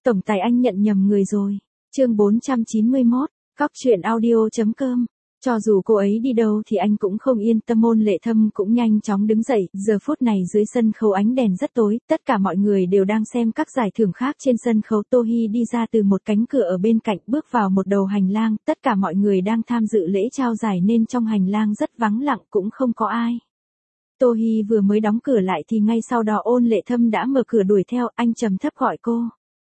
Tổng tài anh nhận nhầm người rồi. Chương 491, cóc.audio.com. Cho dù cô ấy đi đâu thì anh cũng không yên tâm. Ôn Lệ Thâm cũng nhanh chóng đứng dậy, giờ phút này dưới sân khấu ánh đèn rất tối, tất cả mọi người đều đang xem các giải thưởng khác trên sân khấu. Tô Hi đi ra từ một cánh cửa ở bên cạnh, bước vào một đầu hành lang, tất cả mọi người đang tham dự lễ trao giải nên trong hành lang rất vắng lặng, cũng không có ai. Tô Hi vừa mới đóng cửa lại thì ngay sau đó Ôn Lệ Thâm đã mở cửa đuổi theo, anh trầm thấp gọi cô.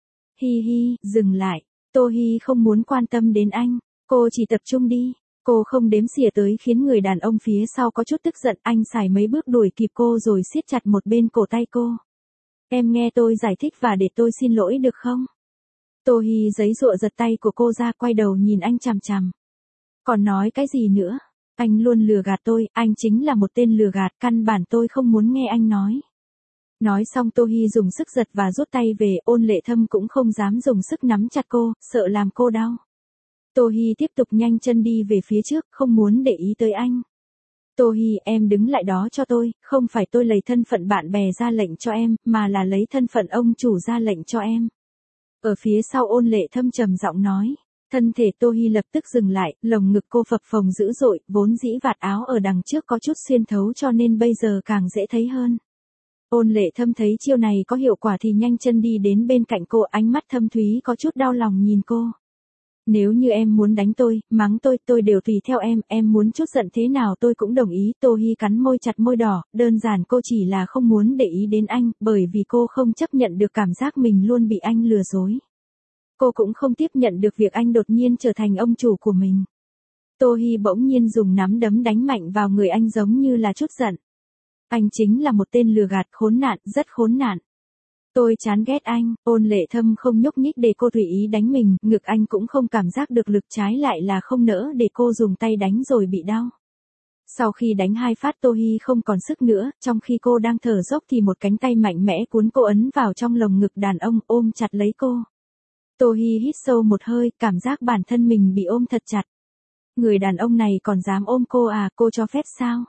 Hi hi, dừng lại. Tô Hi không muốn quan tâm đến anh, cô chỉ tập trung đi. Cô không đếm xỉa tới khiến người đàn ông phía sau có chút tức giận, anh xài mấy bước đuổi kịp cô rồi siết chặt một bên cổ tay cô. Em nghe tôi giải thích và để tôi xin lỗi được không? Tô Hi giãy giụa giật tay của cô ra, quay đầu nhìn anh chằm chằm. Còn nói cái gì nữa? Anh luôn lừa gạt tôi, anh chính là một tên lừa gạt, căn bản tôi không muốn nghe anh nói. Nói xong Tô Hi dùng sức giật và rút tay về, Ôn Lệ Thâm cũng không dám dùng sức nắm chặt cô, sợ làm cô đau. Tô Hi tiếp tục nhanh chân đi về phía trước, không muốn để ý tới anh. Tô Hi, em đứng lại đó cho tôi, không phải tôi lấy thân phận bạn bè ra lệnh cho em, mà là lấy thân phận ông chủ ra lệnh cho em. Ở phía sau Ôn Lệ Thâm trầm giọng nói. Thân thể Tô Hi lập tức dừng lại, lồng ngực cô phập phồng dữ dội, vốn dĩ vạt áo ở đằng trước có chút xuyên thấu cho nên bây giờ càng dễ thấy hơn. Ôn Lệ Thâm thấy chiêu này có hiệu quả thì nhanh chân đi đến bên cạnh cô, ánh mắt thâm thúy có chút đau lòng nhìn cô. Nếu như em muốn đánh tôi, mắng tôi đều tùy theo em muốn chút giận thế nào tôi cũng đồng ý. Tô Hi cắn môi chặt môi đỏ, đơn giản cô chỉ là không muốn để ý đến anh, bởi vì cô không chấp nhận được cảm giác mình luôn bị anh lừa dối. Cô cũng không tiếp nhận được việc anh đột nhiên trở thành ông chủ của mình. Tô Hi bỗng nhiên dùng nắm đấm đánh mạnh vào người anh giống như là chút giận. Anh chính là một tên lừa gạt khốn nạn, rất khốn nạn. Tôi chán ghét anh. Ôn Lệ Thâm không nhúc nhích để cô tùy ý đánh mình, ngực anh cũng không cảm giác được lực, trái lại là không nỡ để cô dùng tay đánh rồi bị đau. Sau khi đánh 2 phát Tô Hi không còn sức nữa, trong khi cô đang thở dốc thì một cánh tay mạnh mẽ cuốn cô ấn vào trong lồng ngực đàn ông, ôm chặt lấy cô. Tô Hi hít sâu một hơi, cảm giác bản thân mình bị ôm thật chặt. Người đàn ông này còn dám ôm cô à, cô cho phép sao?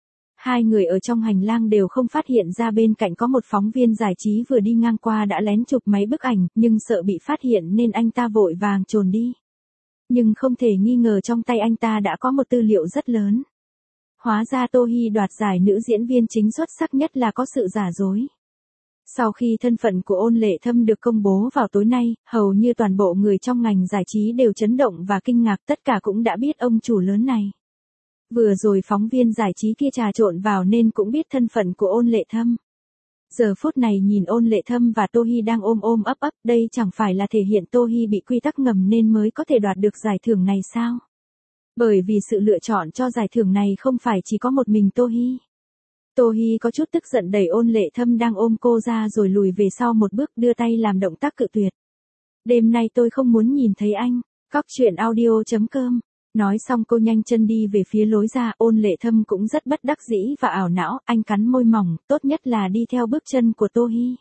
Hai người ở trong hành lang đều không phát hiện ra bên cạnh có một phóng viên giải trí vừa đi ngang qua đã lén chụp mấy bức ảnh, nhưng sợ bị phát hiện nên anh ta vội vàng trốn đi. Nhưng không thể nghi ngờ trong tay anh ta đã có một tư liệu rất lớn. Hóa ra Tô Hi đoạt giải nữ diễn viên chính xuất sắc nhất là có sự giả dối. Sau khi thân phận của Ôn Lệ Thâm được công bố vào tối nay, hầu như toàn bộ người trong ngành giải trí đều chấn động và kinh ngạc, tất cả cũng đã biết ông chủ lớn này. Vừa rồi phóng viên giải trí kia trà trộn vào nên cũng biết thân phận của Ôn Lệ Thâm. Giờ phút này nhìn Ôn Lệ Thâm và Tô Hi đang ôm ấp, đây chẳng phải là thể hiện Tô Hi bị quy tắc ngầm nên mới có thể đoạt được giải thưởng này sao? Bởi vì sự lựa chọn cho giải thưởng này không phải chỉ có một mình Tô Hi. Tô Hi có chút tức giận đẩy Ôn Lệ Thâm đang ôm cô ra rồi lùi về sau một bước, đưa tay làm động tác cự tuyệt. Đêm nay tôi không muốn nhìn thấy anh. cóc.audio.com. Nói xong cô nhanh chân đi về phía lối ra. Ôn Lệ Thâm cũng rất bất đắc dĩ và ảo não, anh cắn môi mỏng, tốt nhất là đi theo bước chân của Tô Hi.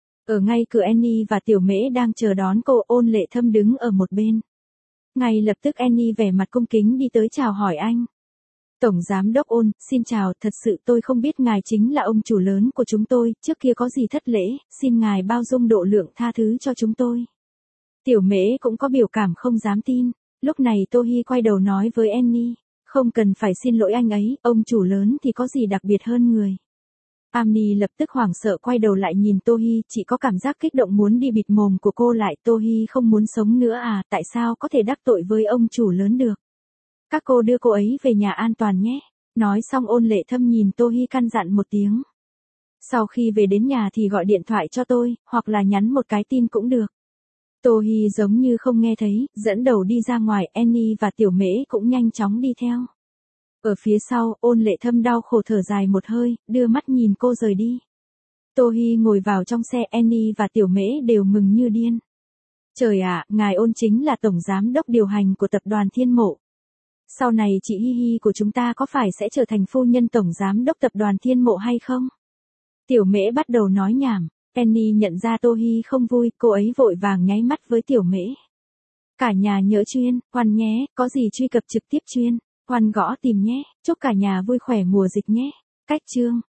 Ở ngay cửa Annie và Tiểu Mễ đang chờ đón cô, Ôn Lệ Thâm đứng ở một bên. Ngay lập tức Annie vẻ mặt cung kính đi tới chào hỏi anh. Tổng giám đốc Ôn, xin chào, thật sự tôi không biết ngài chính là ông chủ lớn của chúng tôi, trước kia có gì thất lễ, xin ngài bao dung độ lượng tha thứ cho chúng tôi. Tiểu Mễ cũng có biểu cảm không dám tin. Lúc này Tô Hi quay đầu nói với Annie, không cần phải xin lỗi anh ấy, ông chủ lớn thì có gì đặc biệt hơn người. Annie lập tức hoảng sợ quay đầu lại nhìn Tô Hi, chỉ có cảm giác kích động muốn đi bịt mồm của cô lại. Tô Hi không muốn sống nữa à, tại sao có thể đắc tội với ông chủ lớn được. Các cô đưa cô ấy về nhà an toàn nhé. Nói xong Ôn Lệ Thâm nhìn Tô Hi căn dặn một tiếng. Sau khi về đến nhà thì gọi điện thoại cho tôi, hoặc là nhắn một cái tin cũng được. Tô Hi giống như không nghe thấy, dẫn đầu đi ra ngoài, Annie và Tiểu Mễ cũng nhanh chóng đi theo. Ở phía sau, Ôn Lệ Thâm đau khổ thở dài một hơi, đưa mắt nhìn cô rời đi. Tô Hi ngồi vào trong xe, Annie và Tiểu Mễ đều mừng như điên. Trời ạ, ngài Ôn chính là tổng giám đốc điều hành của tập đoàn Thiên Mộ. Sau này chị Hi Hi của chúng ta có phải sẽ trở thành phu nhân tổng giám đốc tập đoàn Thiên Mộ hay không? Tiểu Mễ bắt đầu nói nhảm. Annie nhận ra Tô Hi không vui, cô ấy vội vàng nháy mắt với Tiểu Mễ. Cả nhà nhớ chuyên, khoan nhé, có gì truy cập trực tiếp chuyên, khoan gõ tìm nhé, chúc cả nhà vui khỏe mùa dịch nhé. Cách chương.